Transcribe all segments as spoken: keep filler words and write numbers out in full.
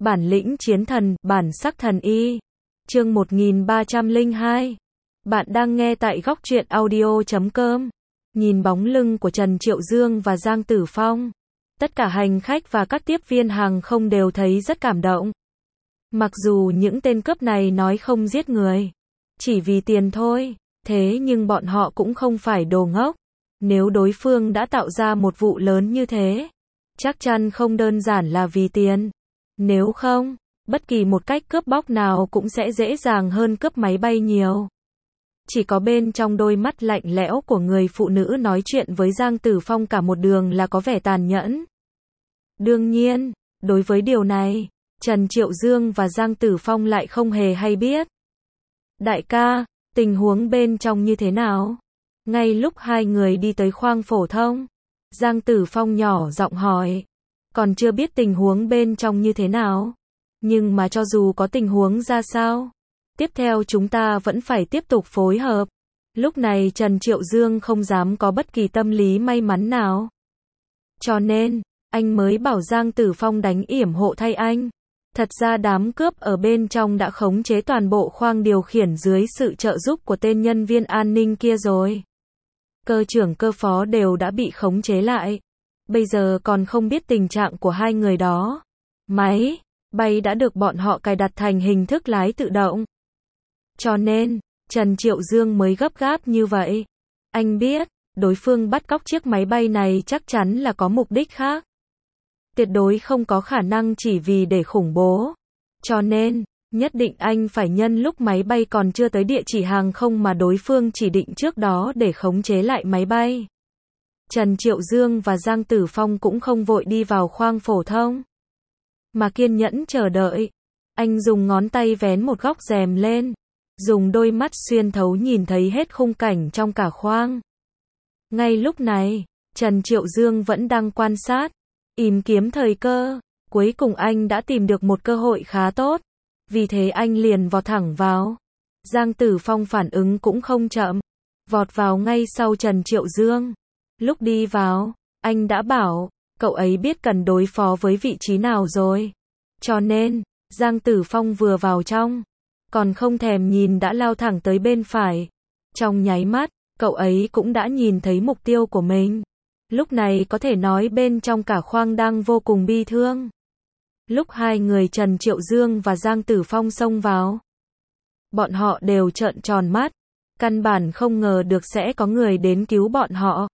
Bản lĩnh chiến thần, bản sắc thần y. Chương một nghìn ba trăm lẻ hai. Bạn đang nghe tại góc truyện audio chấm com. Nhìn bóng lưng của Trần Triệu Dương và Giang Tử Phong, tất cả hành khách và các tiếp viên hàng không đều thấy rất cảm động. Mặc dù những tên cướp này nói không giết người, chỉ vì tiền thôi, thế nhưng bọn họ cũng không phải đồ ngốc. Nếu đối phương đã tạo ra một vụ lớn như thế, chắc chắn không đơn giản là vì tiền. Nếu không, bất kỳ một cách cướp bóc nào cũng sẽ dễ dàng hơn cướp máy bay nhiều. Chỉ có bên trong đôi mắt lạnh lẽo của người phụ nữ nói chuyện với Giang Tử Phong cả một đường là có vẻ tàn nhẫn. Đương nhiên, đối với điều này, Trần Triệu Dương và Giang Tử Phong lại không hề hay biết. Đại ca, tình huống bên trong như thế nào? Ngay lúc hai người đi tới khoang phổ thông, Giang Tử Phong nhỏ giọng hỏi. Còn chưa biết tình huống bên trong như thế nào. Nhưng mà cho dù có tình huống ra sao, tiếp theo chúng ta vẫn phải tiếp tục phối hợp. Lúc này Trần Triệu Dương không dám có bất kỳ tâm lý may mắn nào. Cho nên, anh mới bảo Giang Tử Phong đánh yểm hộ thay anh. Thật ra đám cướp ở bên trong đã khống chế toàn bộ khoang điều khiển dưới sự trợ giúp của tên nhân viên an ninh kia rồi. Cơ trưởng cơ phó đều đã bị khống chế lại. Bây giờ còn không biết tình trạng của hai người đó. Máy bay đã được bọn họ cài đặt thành hình thức lái tự động. Cho nên, Trần Triệu Dương mới gấp gáp như vậy. Anh biết, đối phương bắt cóc chiếc máy bay này chắc chắn là có mục đích khác. Tuyệt đối không có khả năng chỉ vì để khủng bố. Cho nên, nhất định anh phải nhân lúc máy bay còn chưa tới địa chỉ hàng không mà đối phương chỉ định trước đó để khống chế lại máy bay. Trần Triệu Dương và Giang Tử Phong cũng không vội đi vào khoang phổ thông, mà kiên nhẫn chờ đợi. Anh dùng ngón tay vén một góc rèm lên, dùng đôi mắt xuyên thấu nhìn thấy hết khung cảnh trong cả khoang. Ngay lúc này, Trần Triệu Dương vẫn đang quan sát, tìm kiếm thời cơ. Cuối cùng anh đã tìm được một cơ hội khá tốt, vì thế anh liền vọt thẳng vào. Giang Tử Phong phản ứng cũng không chậm, vọt vào ngay sau Trần Triệu Dương. Lúc đi vào, anh đã bảo, cậu ấy biết cần đối phó với vị trí nào rồi. Cho nên, Giang Tử Phong vừa vào trong, còn không thèm nhìn đã lao thẳng tới bên phải. Trong nháy mắt, cậu ấy cũng đã nhìn thấy mục tiêu của mình. Lúc này có thể nói bên trong cả khoang đang vô cùng bi thương. Lúc hai người Trần Triệu Dương và Giang Tử Phong xông vào, bọn họ đều trợn tròn mắt, căn bản không ngờ được sẽ có người đến cứu bọn họ.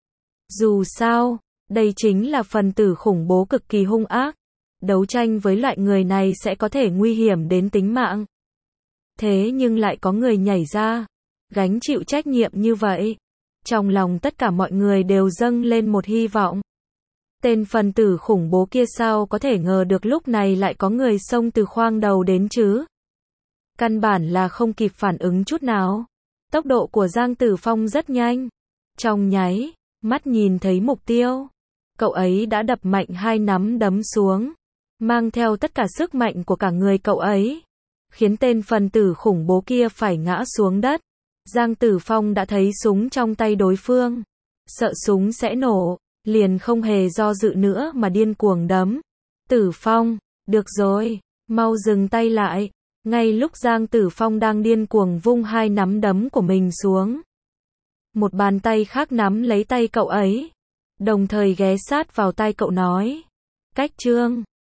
Dù sao, đây chính là phần tử khủng bố cực kỳ hung ác. Đấu tranh với loại người này sẽ có thể nguy hiểm đến tính mạng. Thế nhưng lại có người nhảy ra, gánh chịu trách nhiệm như vậy. Trong lòng tất cả mọi người đều dâng lên một hy vọng. Tên phần tử khủng bố kia sao có thể ngờ được lúc này lại có người xông từ khoang đầu đến chứ? Căn bản là không kịp phản ứng chút nào. Tốc độ của Giang Tử Phong rất nhanh. Trong nháy mắt nhìn thấy mục tiêu, cậu ấy đã đập mạnh hai nắm đấm xuống, mang theo tất cả sức mạnh của cả người cậu ấy, khiến tên phần tử khủng bố kia phải ngã xuống đất. Giang Tử Phong đã thấy súng trong tay đối phương, sợ súng sẽ nổ, liền không hề do dự nữa mà điên cuồng đấm. Tử Phong, được rồi, mau dừng tay lại. Ngay lúc Giang Tử Phong đang điên cuồng vung hai nắm đấm của mình xuống, một bàn tay khác nắm lấy tay cậu ấy, đồng thời ghé sát vào tai cậu nói. Cách Trương,